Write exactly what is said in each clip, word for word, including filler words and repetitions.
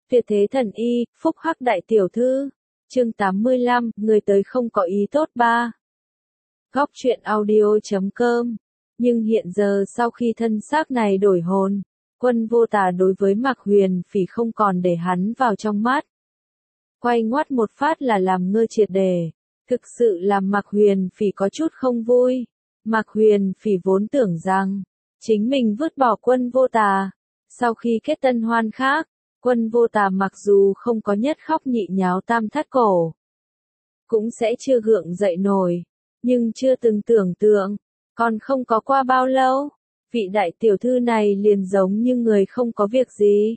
Tuyệt thế thần y, phúc hắc đại tiểu thư. Chương tám mươi lăm, người tới không có ý tốt ba. Góc truyện audio chấm com. Nhưng hiện giờ sau khi thân xác này đổi hồn, Quân Vô Tà đối với Mạc Huyền Phỉ không còn để hắn vào trong mắt. Quay ngoắt một phát là làm ngơ triệt đề, thực sự làm Mạc Huyền Phỉ có chút không vui. Mạc Huyền Phỉ vốn tưởng rằng chính mình vứt bỏ Quân Vô Tà, sau khi kết tân hoan khác, Quân Vô Tà mặc dù không có nhất khóc nhị nháo tam thắt cổ, cũng sẽ chưa gượng dậy nổi, nhưng chưa từng tưởng tượng, còn không có qua bao lâu, vị đại tiểu thư này liền giống như người không có việc gì.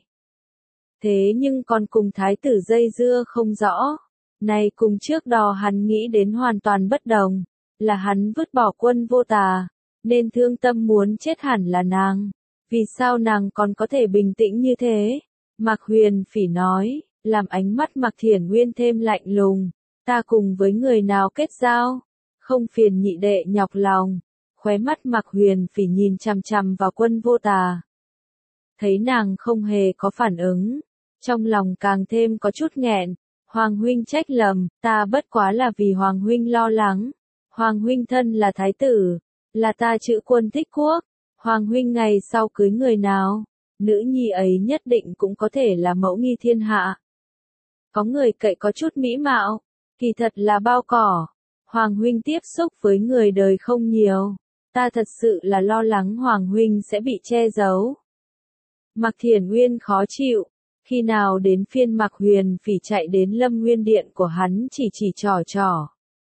Thế nhưng còn cùng thái tử dây dưa không rõ, này cùng trước đó hắn nghĩ đến hoàn toàn bất đồng, là hắn vứt bỏ Quân Vô Tà, nên thương tâm muốn chết hẳn là nàng, vì sao nàng còn có thể bình tĩnh như thế? Mạc Huyền Phỉ nói, làm ánh mắt Mạc Thiển Nguyên thêm lạnh lùng, ta cùng với người nào kết giao, không phiền nhị đệ nhọc lòng. Khóe mắt Mạc Huyền Phỉ nhìn chằm chằm vào Quân Vô Tà. Thấy nàng không hề có phản ứng, trong lòng càng thêm có chút nghẹn, Hoàng huynh trách lầm, ta bất quá là vì Hoàng huynh lo lắng. Hoàng huynh thân là thái tử, là ta chữ Quân thích quốc, Hoàng huynh ngày sau cưới người nào, nữ nhi ấy nhất định cũng có thể là mẫu nghi thiên hạ. Có người cậy có chút mỹ mạo, kỳ thật là bao cỏ. Hoàng huynh tiếp xúc với người đời không nhiều, ta thật sự là lo lắng Hoàng huynh sẽ bị che giấu. Mạc Thiển Nguyên khó chịu, khi nào đến phiên Mạc Huyền Phỉ chạy đến Lâm Nguyên điện của hắn chỉ chỉ trò trò.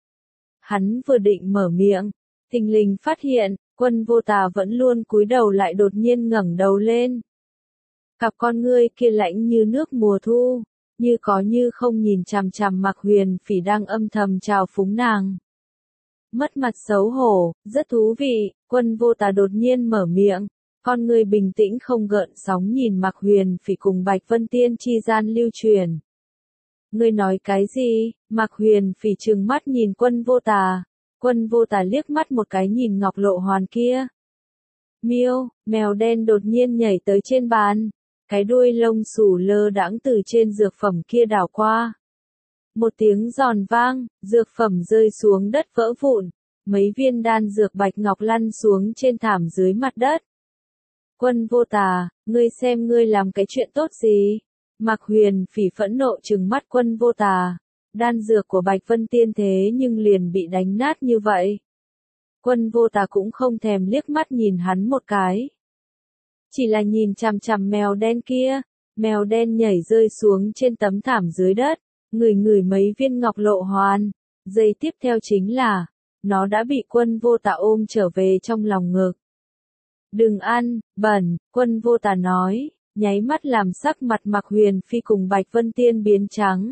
Hắn vừa định mở miệng, thình lình phát hiện, Quân Vô Tà vẫn luôn cúi đầu lại đột nhiên ngẩng đầu lên. Cặp con ngươi kia lạnh như nước mùa thu, như có như không nhìn chằm chằm Mạc Huyền Phỉ đang âm thầm chào phúng nàng. Mất mặt xấu hổ, rất thú vị, Quân Vô Tà đột nhiên mở miệng, con người bình tĩnh không gợn sóng nhìn Mạc Huyền Phỉ cùng Bạch Vân Tiên chi gian lưu truyền. Ngươi nói cái gì? Mạc Huyền Phỉ trừng mắt nhìn Quân Vô Tà, Quân Vô Tà liếc mắt một cái nhìn Ngọc Lộ Hoàn kia. Miêu, mèo đen đột nhiên nhảy tới trên bàn, cái đuôi lông xù lơ đãng từ trên dược phẩm kia đảo qua. Một tiếng giòn vang, dược phẩm rơi xuống đất vỡ vụn, mấy viên đan dược bạch ngọc lăn xuống trên thảm dưới mặt đất. Quân Vô Tà, ngươi xem ngươi làm cái chuyện tốt gì? Mạc Huyền Phỉ phẫn nộ trừng mắt Quân Vô Tà, đan dược của Bạch Vân Tiên thế nhưng liền bị đánh nát như vậy. Quân Vô Tà cũng không thèm liếc mắt nhìn hắn một cái. Chỉ là nhìn chằm chằm mèo đen kia, mèo đen nhảy rơi xuống trên tấm thảm dưới đất, ngửi ngửi mấy viên ngọc lộ hoàn, giây tiếp theo chính là, nó đã bị Quân Vô Tà ôm trở về trong lòng ngực. Đừng ăn, bẩn, Quân Vô Tà nói, nháy mắt làm sắc mặt Mạc Huyền Phi cùng Bạch Vân Tiên biến trắng.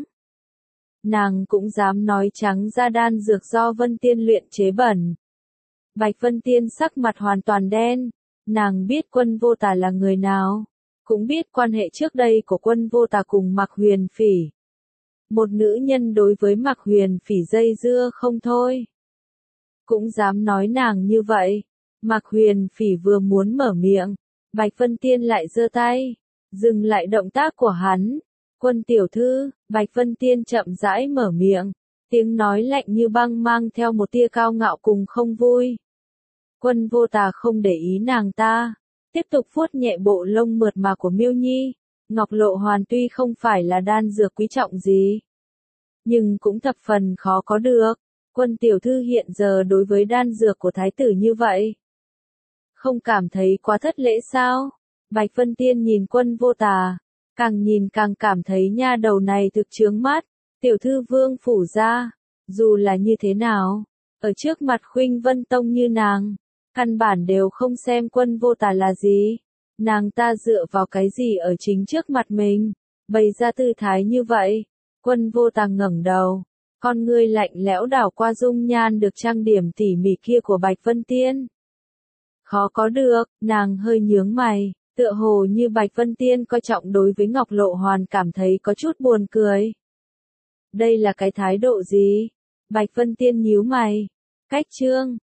Nàng cũng dám nói trắng ra đan dược do Vân Tiên luyện chế bẩn. Bạch Vân Tiên sắc mặt hoàn toàn đen, nàng biết Quân Vô Tà là người nào, cũng biết quan hệ trước đây của Quân Vô Tà cùng Mạc Huyền Phỉ. Một nữ nhân đối với Mạc Huyền Phỉ dây dưa không thôi. Cũng dám nói nàng như vậy. Mạc Huyền Phỉ vừa muốn mở miệng, Bạch Vân Tiên lại giơ tay, dừng lại động tác của hắn. Quân tiểu thư, Bạch Vân Tiên chậm rãi mở miệng, tiếng nói lạnh như băng mang theo một tia cao ngạo cùng không vui. Quân Vô Tà không để ý nàng ta, tiếp tục vuốt nhẹ bộ lông mượt mà của Miêu Nhi. Ngọc Lộ Hoàn tuy không phải là đan dược quý trọng gì, nhưng cũng thập phần khó có được. Quân tiểu thư hiện giờ đối với đan dược của thái tử như vậy, không cảm thấy quá thất lễ sao? Bạch Vân Tiên nhìn Quân Vô Tà, càng nhìn càng cảm thấy nha đầu này thực chướng mắt. Tiểu thư Vương phủ ra, dù là như thế nào, ở trước mặt Khuynh Vân Tông như nàng, căn bản đều không xem Quân Vô Tà là gì. Nàng ta dựa vào cái gì ở chính trước mặt mình, bày ra tư thái như vậy? Quân Vô Tà ngẩng đầu, con ngươi lạnh lẽo đảo qua dung nhan được trang điểm tỉ mỉ kia của Bạch Vân Tiên. Khó có được, nàng hơi nhướng mày, tựa hồ như Bạch Vân Tiên coi trọng đối với Ngọc Lộ Hoàn cảm thấy có chút buồn cười. Đây là cái thái độ gì? Bạch Vân Tiên nhíu mày. Cách chương,